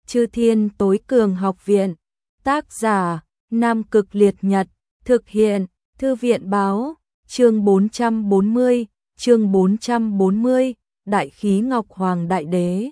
Chư Thiên Tối Cường Học Viện. Tác giả Nam Cực Liệt Nhật. Thực hiện Thư viện Báo. Chương 440. Đại khí Ngọc Hoàng Đại Đế.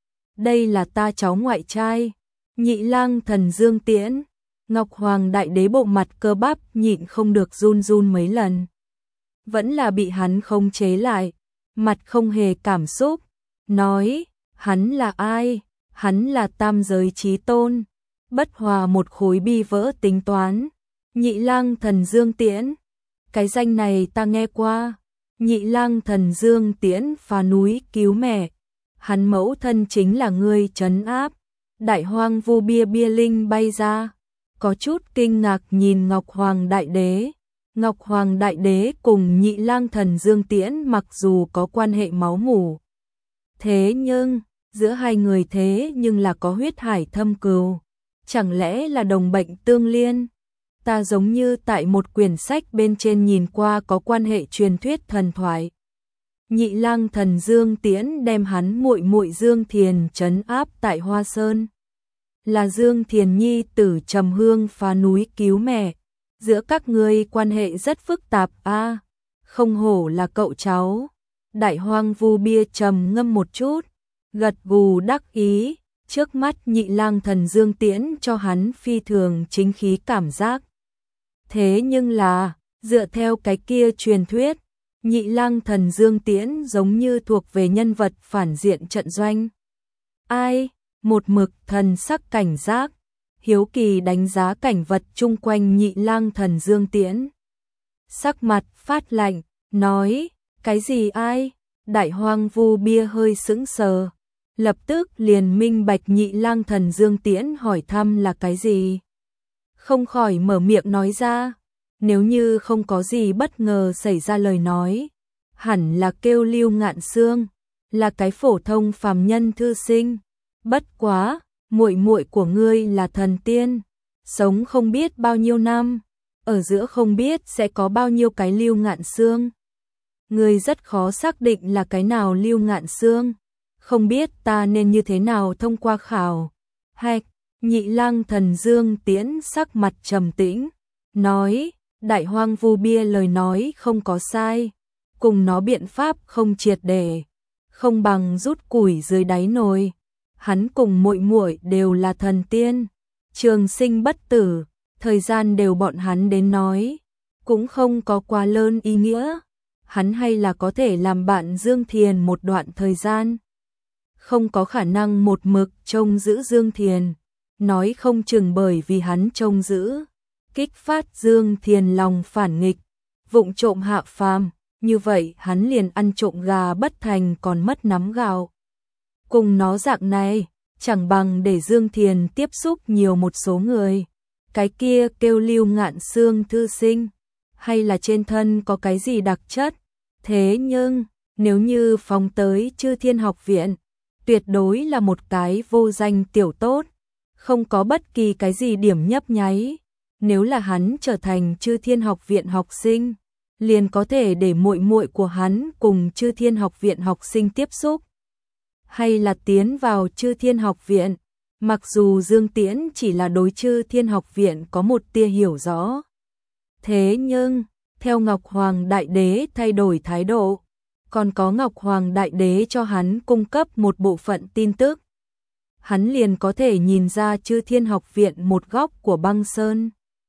Đây là ta cháu ngoại trai, Nhị Lang Thần Dương Tiễn. Ngọc Hoàng Đại Đế bộ mặt cơ bắp nhịn không được run run mấy lần. Vẫn là bị hắn khống chế lại, mặt không hề cảm xúc, nói, hắn là ai? Hắn là tam giới chí tôn, bất hòa một khối bi vỡ tính toán. Nhị Lang Thần Dương Tiễn, cái danh này ta nghe qua. Nhị Lang Thần Dương Tiễn phá núi cứu mẹ, hắn mẫu thân chính là ngươi trấn áp. Đại Hoang Vu Bia Bia Linh bay ra, có chút kinh ngạc nhìn Ngọc Hoàng Đại Đế. Ngọc Hoàng Đại Đế cùng Nhị Lang Thần Dương Tiễn mặc dù có quan hệ máu mủ, thế nhưng giữa hai người thế nhưng là có huyết hải thâm cừu, chẳng lẽ là đồng bệnh tương liên? Ta giống như tại một quyển sách bên trên nhìn qua có quan hệ truyền thuyết thần thoại. Nhị Lang Thần Dương Tiễn đem hắn muội muội Dương Thiền trấn áp tại Hoa Sơn. Là Dương Thiền nhi tử trầm hương phá núi cứu mẹ. Giữa các ngươi quan hệ rất phức tạp a. Không hổ là cậu cháu. Đại Hoang Vu Bia trầm ngâm một chút, gật gù đắc ý. Trước mắt Nhị Lang Thần Dương Tiễn cho hắn phi thường chính khí cảm giác. Thế nhưng là, dựa theo cái kia truyền thuyết, Nhị Lang Thần Dương Tiễn giống như thuộc về nhân vật phản diện trận doanh. Ai? Một mực thần sắc cảnh giác, hiếu kỳ đánh giá cảnh vật chung quanh Nhị Lang Thần Dương Tiễn. Sắc mặt phát lạnh, nói, cái gì ai? Đại Hoang Vu Bia hơi sững sờ, lập tức liền minh bạch Nhị Lang Thần Dương Tiễn hỏi thăm là cái gì. Không khỏi mở miệng nói ra, nếu như không có gì bất ngờ xảy ra lời nói, hẳn là kêu Lưu Ngạn Xương, là cái phổ thông phàm nhân thư sinh. Bất quá, muội muội của ngươi là thần tiên, sống không biết bao nhiêu năm, ở giữa không biết sẽ có bao nhiêu cái Lưu Ngạn Xương. Ngươi rất khó xác định là cái nào Lưu Ngạn Xương, không biết ta nên như thế nào thông qua khảo hạch. Nhị Lang Thần Dương Tiễn sắc mặt trầm tĩnh, nói, Đại Hoang Vu Bia lời nói không có sai, cùng nó biện pháp không triệt để, không bằng rút củi dưới đáy nồi. Hắn cùng muội muội đều là thần tiên, trường sinh bất tử, thời gian đều bọn hắn đến nói, cũng không có quá lớn ý nghĩa. Hắn hay là có thể làm bạn Dương Thiền một đoạn thời gian, không có khả năng một mực trông giữ Dương Thiền. Nói không chừng bởi vì hắn trông giữ, kích phát Dương Thiền lòng phản nghịch, vụng trộm hạ phàm, như vậy hắn liền ăn trộm gà bất thành còn mất nắm gạo. Cùng nó dạng này, chẳng bằng để Dương Thiền tiếp xúc nhiều một số người. Cái kia kêu Lưu Ngạn Xương thư sinh, hay là trên thân có cái gì đặc chất. Thế nhưng, nếu như phóng tới Chư Thiên Học Viện, tuyệt đối là một cái vô danh tiểu tốt, không có bất kỳ cái gì điểm nhấp nháy. Nếu là hắn trở thành Chư Thiên Học Viện học sinh, liền có thể để muội muội của hắn cùng Chư Thiên Học Viện học sinh tiếp xúc, hay là tiến vào Chư Thiên Học Viện. Mặc dù Dương Tiễn chỉ là đối Chư Thiên Học Viện có một tia hiểu rõ, thế nhưng theo Ngọc Hoàng Đại Đế thay đổi thái độ, còn có Ngọc Hoàng Đại Đế cho hắn cung cấp một bộ phận tin tức, hắn liền có thể nhìn ra Chư Thiên Học Viện một góc của băng sơn.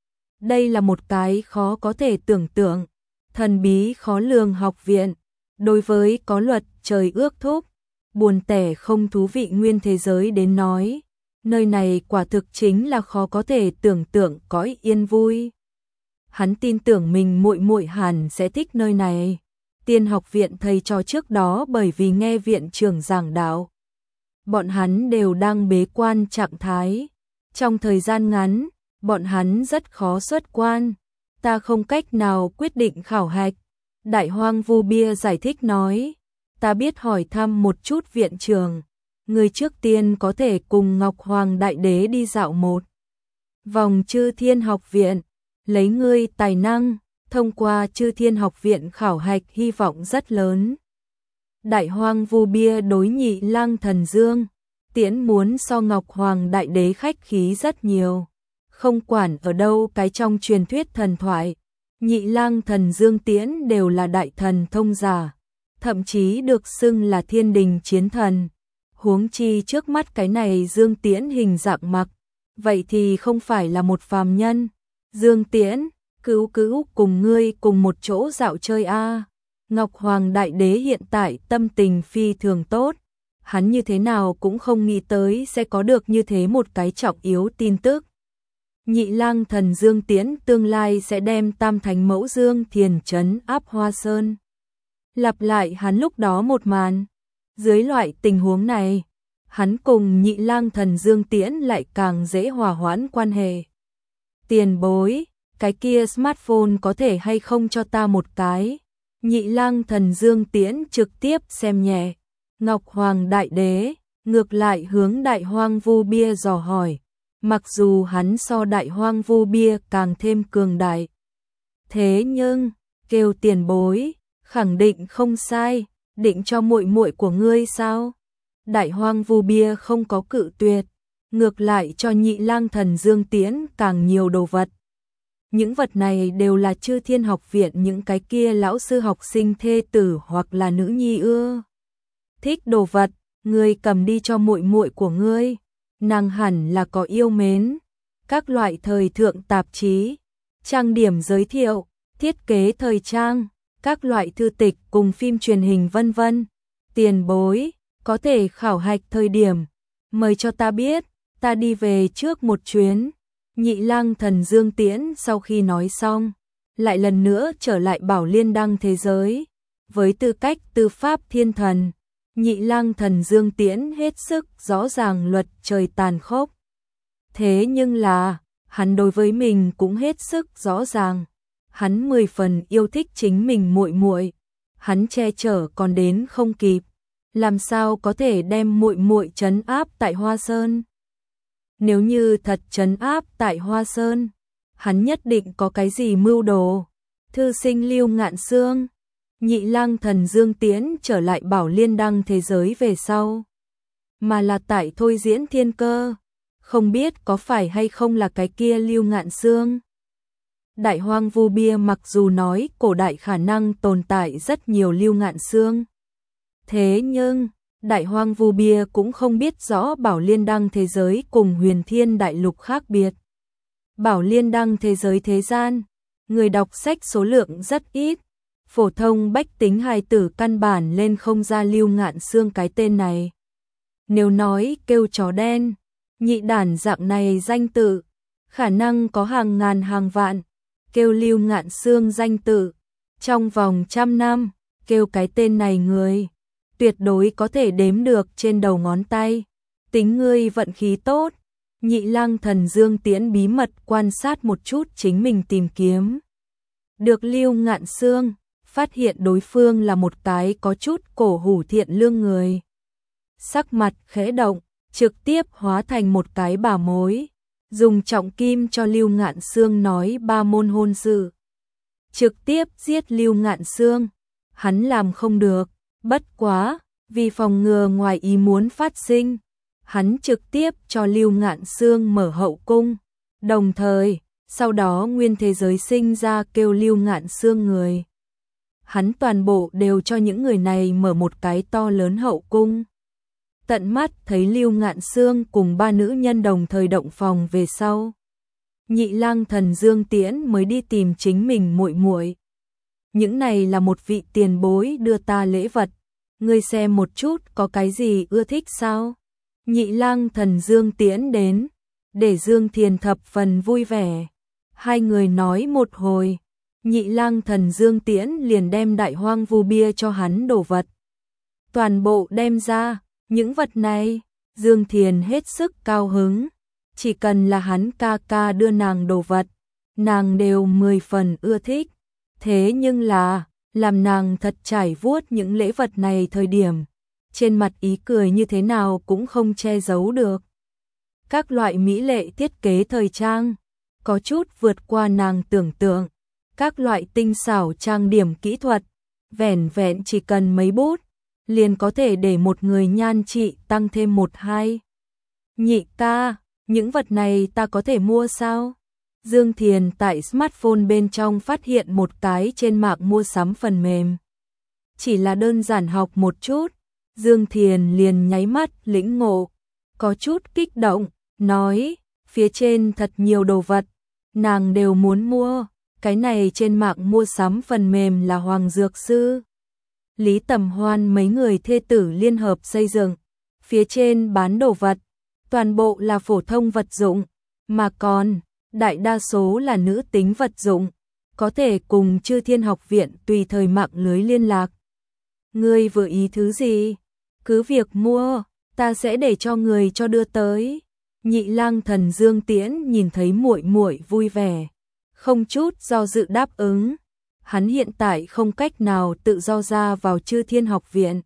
Đây là một cái khó có thể tưởng tượng, thần bí khó lường học viện. Đối với có luật trời ước thúc, buồn tẻ không thú vị nguyên thế giới đến nói, nơi này quả thực chính là khó có thể tưởng tượng cõi yên vui. Hắn tin tưởng mình muội muội hẳn sẽ thích nơi này. Tiên Học Viện thầy trò trước đó bởi vì nghe viện trưởng giảng đạo, bọn hắn đều đang bế quan trạng thái. Trong thời gian ngắn, bọn hắn rất khó xuất quan. Ta không cách nào quyết định khảo hạch. Đại Hoang Vu Bia giải thích nói, ta biết hỏi thăm một chút viện trưởng. Người trước tiên có thể cùng Ngọc Hoàng Đại Đế đi dạo một vòng Chư Thiên Học Viện, lấy ngươi tài năng, thông qua Chư Thiên Học Viện khảo hạch hy vọng rất lớn. Đại Hoang Vu Bia đối Nhị Lang Thần Dương Tiễn muốn so Ngọc Hoàng Đại Đế khách khí rất nhiều. Không quản ở đâu cái trong truyền thuyết thần thoại, Nhị Lang Thần Dương Tiễn đều là đại thần thông giả, thậm chí được xưng là thiên đình chiến thần. Huống chi trước mắt cái này Dương Tiễn hình dạng mặc, vậy thì không phải là một phàm nhân. Dương Tiễn, cứu cùng ngươi cùng một chỗ dạo chơi a. Ngọc Hoàng Đại Đế hiện tại tâm tình phi thường tốt, hắn như thế nào cũng không nghĩ tới sẽ có được như thế một cái trọng yếu tin tức. Nhị Lang Thần Dương Tiễn tương lai sẽ đem Tam Thánh Mẫu Dương Thiền trấn áp Hoa Sơn. Lặp lại hắn lúc đó một màn. Dưới loại tình huống này, hắn cùng Nhị Lang Thần Dương Tiễn lại càng dễ hòa hoãn quan hệ. Tiền bối, cái kia smartphone có thể hay không cho ta một cái? Nhị Lang Thần Dương Tiễn trực tiếp xem nhẹ. Ngọc Hoàng Đại Đế ngược lại hướng Đại Hoang Vu Bia dò hỏi, mặc dù hắn so Đại Hoang Vu Bia càng thêm cường đại. Thế nhưng, kêu tiền bối, khẳng định không sai, định cho muội muội của ngươi sao? Đại Hoang Vu Bia không có cự tuyệt, ngược lại cho Nhị Lang Thần Dương Tiễn càng nhiều đồ vật. Những vật này đều là Chư Thiên Học Viện những cái kia lão sư học sinh thê tử hoặc là nữ nhi ưa thích đồ vật, ngươi cầm đi cho muội muội của ngươi, nàng hẳn là có yêu mến. Các loại thời thượng tạp chí, trang điểm giới thiệu, thiết kế thời trang, các loại thư tịch cùng phim truyền hình vân vân. Tiền bối, có thể khảo hạch thời điểm, mời cho ta biết, ta đi về trước một chuyến. Nhị Lang Thần Dương Tiễn sau khi nói xong, lại lần nữa trở lại Bảo Liên Đăng thế giới. Với tư cách tư pháp thiên thần, Nhị Lang Thần Dương Tiễn hết sức rõ ràng luật trời tàn khốc. Thế nhưng là, hắn đối với mình cũng hết sức rõ ràng. Hắn 10 phần yêu thích chính mình muội muội, hắn che chở còn đến không kịp, làm sao có thể đem muội muội trấn áp tại Hoa Sơn? Nếu như thật trấn áp tại Hoa Sơn, hắn nhất định có cái gì mưu đồ. Thư sinh Lưu Ngạn Sương, Nhị Lang Thần Dương Tiễn trở lại Bảo Liên Đăng thế giới về sau, mà là tại Thôi Diễn Thiên Cơ, không biết có phải hay không là cái kia Lưu Ngạn Sương. Đại Hoang Vu Bia mặc dù nói cổ đại khả năng tồn tại rất nhiều Lưu Ngạn Sương, thế nhưng Đại Hoang Vu Bia cũng không biết rõ Bảo Liên Đăng thế giới cùng Huyền Thiên Đại Lục khác biệt. Bảo Liên Đăng thế giới thế gian, người đọc sách số lượng rất ít, phổ thông bách tính hài tử căn bản lên không ra Lưu Ngạn Sương cái tên này. Nếu nói kêu chó đen, nhị đản dạng này danh tự, khả năng có hàng ngàn hàng vạn, kêu Lưu Ngạn Sương danh tự, trong vòng 100 năm, kêu cái tên này người, tuyệt đối có thể đếm được trên đầu ngón tay. Tính ngươi vận khí tốt. Nhị Lang Thần Dương Tiễn bí mật quan sát một chút chính mình tìm kiếm được Lưu Ngạn Sương, phát hiện đối phương là một cái có chút cổ hủ thiện lương người. Sắc mặt khẽ động, trực tiếp hóa thành một cái bà mối, dùng trọng kim cho Lưu Ngạn Sương nói 3 môn hôn sự. Trực tiếp giết Lưu Ngạn Sương, hắn làm không được, bất quá, vì phòng ngừa ngoài ý muốn phát sinh, hắn trực tiếp cho Lưu Ngạn Sương mở hậu cung, đồng thời, sau đó nguyên thế giới sinh ra kêu Lưu Ngạn Sương người. Hắn toàn bộ đều cho những người này mở một cái to lớn hậu cung. Tận mắt thấy Lưu Ngạn Sương cùng 3 nữ nhân đồng thời động phòng về sau, Nhị Lang Thần Dương Tiễn mới đi tìm chính mình muội muội. Những này là một vị tiền bối đưa ta lễ vật, ngươi xem một chút có cái gì ưa thích sao? Nhị Lang Thần Dương Tiễn đến, để Dương Thiền thập phần vui vẻ. Hai người nói một hồi, Nhị Lang Thần Dương Tiễn liền đem Đại Hoang Vu Bia cho hắn đồ vật. Toàn bộ đem ra, những vật này, Dương Thiền hết sức cao hứng. Chỉ cần là hắn ca ca đưa nàng đồ vật, nàng đều 10 phần ưa thích. Thế nhưng là, làm nàng thật trải vuốt những lễ vật này thời điểm, trên mặt ý cười như thế nào cũng không che giấu được. Các loại mỹ lệ thiết kế thời trang, có chút vượt qua nàng tưởng tượng. Các loại tinh xảo trang điểm kỹ thuật, vẻn vẹn chỉ cần mấy bút, liền có thể để một người nhan trị tăng thêm 1-2 Nhị ca, những vật này ta có thể mua sao? Dương Thiền tại smartphone bên trong phát hiện một cái trên mạng mua sắm phần mềm. Chỉ là đơn giản học một chút, Dương Thiền liền nháy mắt lĩnh ngộ, có chút kích động, nói, phía trên thật nhiều đồ vật, nàng đều muốn mua, cái này trên mạng mua sắm phần mềm là Hoàng Dược Sư. Lý Tầm Hoan mấy người thê tử liên hợp xây dựng, phía trên bán đồ vật, toàn bộ là phổ thông vật dụng, mà còn, đại đa số là nữ tính vật dụng, có thể cùng Chư Thiên Học Viện tùy thời mạng lưới liên lạc. Ngươi vừa ý thứ gì? Cứ việc mua, ta sẽ để cho người cho đưa tới. Nhị Lang Thần Dương Tiễn nhìn thấy muội muội vui vẻ, không chút do dự đáp ứng. Hắn hiện tại không cách nào tự do ra vào Chư Thiên Học Viện.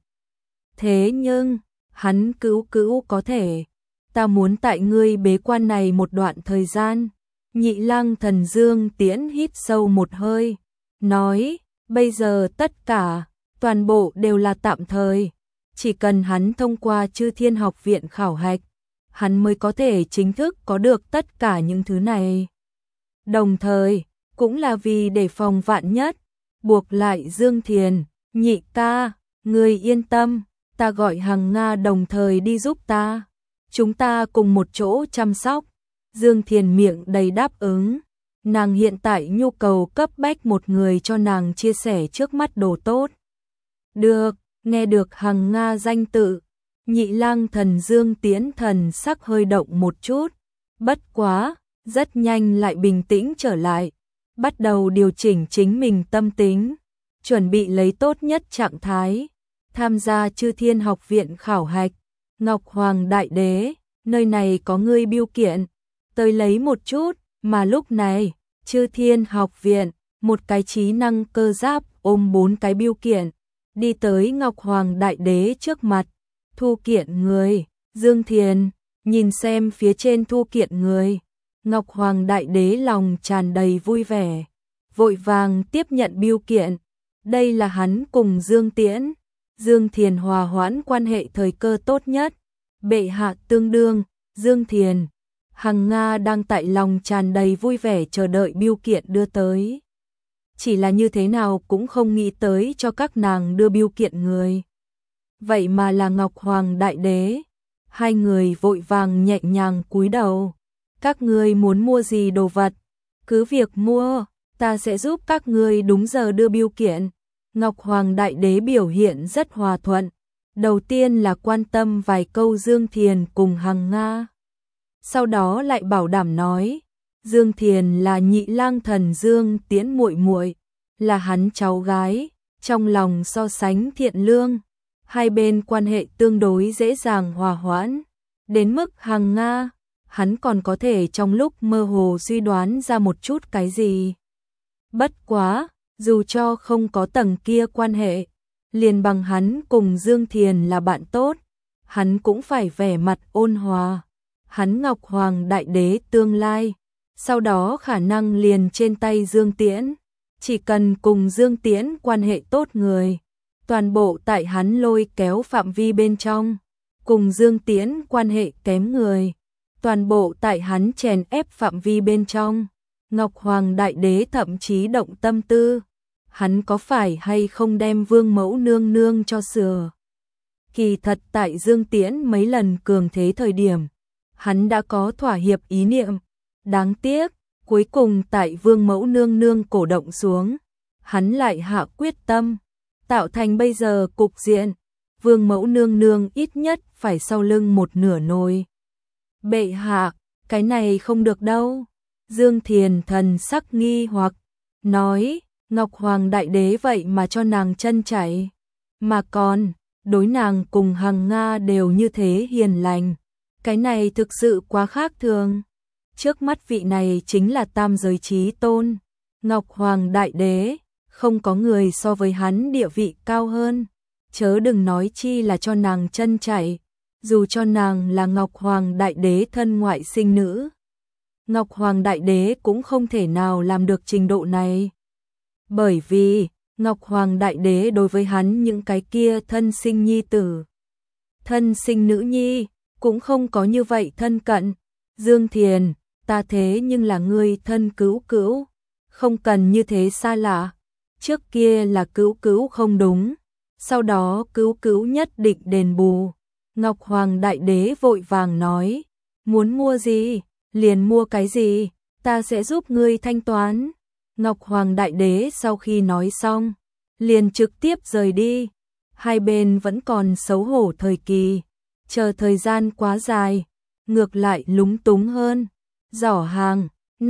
Thế nhưng, hắn cữu có thể. Ta muốn tại ngươi bế quan này một đoạn thời gian. Nhị Lang Thần Dương Tiễn hít sâu một hơi, nói, bây giờ tất cả, toàn bộ đều là tạm thời. Chỉ cần hắn thông qua Chư Thiên Học Viện khảo hạch, hắn mới có thể chính thức có được tất cả những thứ này. Đồng thời, cũng là vì để phòng vạn nhất, buộc lại Dương Thiền, nhị ca, ngươi yên tâm, ta gọi Hằng Nga đồng thời đi giúp ta. Chúng ta cùng một chỗ chăm sóc. Dương Thiền miệng đầy đáp ứng. Nàng hiện tại nhu cầu cấp bách một người cho nàng chia sẻ trước mắt đồ tốt. Được, nghe được Hằng Nga danh tự, Nhị Lang Thần Dương Tiễn thần sắc hơi động một chút. Bất quá, rất nhanh lại bình tĩnh trở lại. Bắt đầu điều chỉnh chính mình tâm tính, chuẩn bị lấy tốt nhất trạng thái, tham gia Chư Thiên Học Viện khảo hạch. Ngọc Hoàng Đại Đế, nơi này có ngươi bưu kiện, tới lấy một chút, mà lúc này, Chư Thiên Học Viện, một cái trí năng cơ giáp ôm 4 cái bưu kiện, đi tới Ngọc Hoàng Đại Đế trước mặt, thu kiện người, Dương Thiền, nhìn xem phía trên thu kiện người. Ngọc Hoàng Đại Đế lòng tràn đầy vui vẻ, vội vàng tiếp nhận bưu kiện. Đây là hắn cùng Dương Tiễn, Dương Thiền hòa hoãn quan hệ thời cơ tốt nhất. Bệ hạ tương đương, Dương Thiền, Hằng Nga đang tại lòng tràn đầy vui vẻ chờ đợi bưu kiện đưa tới. Chỉ là như thế nào cũng không nghĩ tới cho các nàng đưa bưu kiện người. Vậy mà là Ngọc Hoàng Đại Đế. Hai người vội vàng nhẹ nhàng cúi đầu. Các ngươi muốn mua gì đồ vật? Cứ việc mua, ta sẽ giúp các ngươi đúng giờ đưa bưu kiện. Ngọc Hoàng Đại Đế biểu hiện rất hòa thuận. Đầu tiên là quan tâm vài câu Dương Thiền cùng Hằng Nga. Sau đó lại bảo đảm nói, Dương Thiền là Nhị Lang Thần Dương Tiễn muội muội, là hắn cháu gái, trong lòng so sánh thiện lương, hai bên quan hệ tương đối dễ dàng hòa hoãn, đến mức Hằng Nga, hắn còn có thể trong lúc mơ hồ suy đoán ra một chút cái gì. Bất quá, dù cho không có tầng kia quan hệ, liền bằng hắn cùng Dương Thiền là bạn tốt, hắn cũng phải vẻ mặt ôn hòa. Hắn Ngọc Hoàng Đại Đế tương lai, sau đó khả năng liền trên tay Dương Tiễn, chỉ cần cùng Dương Tiễn quan hệ tốt người, toàn bộ tại hắn lôi kéo phạm vi bên trong, cùng Dương Tiễn quan hệ kém người, toàn bộ tại hắn chèn ép phạm vi bên trong. Ngọc Hoàng Đại Đế thậm chí động tâm tư, hắn có phải hay không đem Vương Mẫu nương nương cho sửa. Kỳ thật tại Dương Tiễn mấy lần cường thế thời điểm, hắn đã có thỏa hiệp ý niệm. Đáng tiếc, cuối cùng tại Vương Mẫu nương nương cổ động xuống, hắn lại hạ quyết tâm, tạo thành bây giờ cục diện, Vương Mẫu nương nương ít nhất phải sau lưng một nửa nồi. Bệ hạ, cái này không được đâu. Dương Thiền thần sắc nghi hoặc, nói, Ngọc Hoàng Đại Đế vậy mà cho nàng chân chảy, mà còn, đối nàng cùng Hằng Nga đều như thế hiền lành. Cái này thực sự quá khác thường. Trước mắt vị này chính là tam giới chí tôn, Ngọc Hoàng Đại Đế, không có người so với hắn địa vị cao hơn, chớ đừng nói chi là cho nàng chân chảy, dù cho nàng là Ngọc Hoàng Đại Đế thân ngoại sinh nữ. Ngọc Hoàng Đại Đế cũng không thể nào làm được trình độ này. Bởi vì, Ngọc Hoàng Đại Đế đối với hắn những cái kia thân sinh nhi tử, thân sinh nữ nhi, cũng không có như vậy thân cận. Dương Thiền, ta thế nhưng là ngươi thân cứu cứu, không cần như thế xa lạ. Trước kia là cứu cứu không đúng, sau đó cứu cứu nhất định đền bù. Ngọc Hoàng Đại Đế vội vàng nói, muốn mua gì, liền mua cái gì, ta sẽ giúp ngươi thanh toán. Ngọc Hoàng Đại Đế sau khi nói xong, liền trực tiếp rời đi. Hai bên vẫn còn xấu hổ thời kỳ, chờ thời gian quá dài, ngược lại lúng túng hơn. Giỏ hàng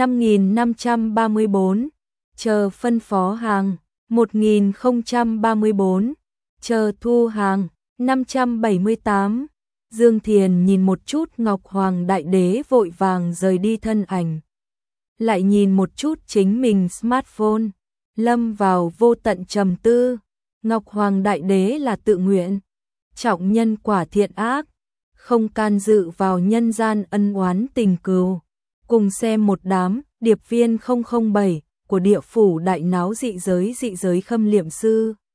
5534, chờ phân phó hàng 1034, chờ thu hàng 578. Dương Thiền nhìn một chút Ngọc Hoàng Đại Đế vội vàng rời đi thân ảnh, lại nhìn một chút chính mình smartphone, lâm vào vô tận trầm tư. Ngọc Hoàng Đại Đế là tự nguyện, trọng nhân quả thiện ác, không can dự vào nhân gian ân oán tình cừu. Cùng xem một đám điệp viên 007 của địa phủ đại náo dị giới khâm liệm sư.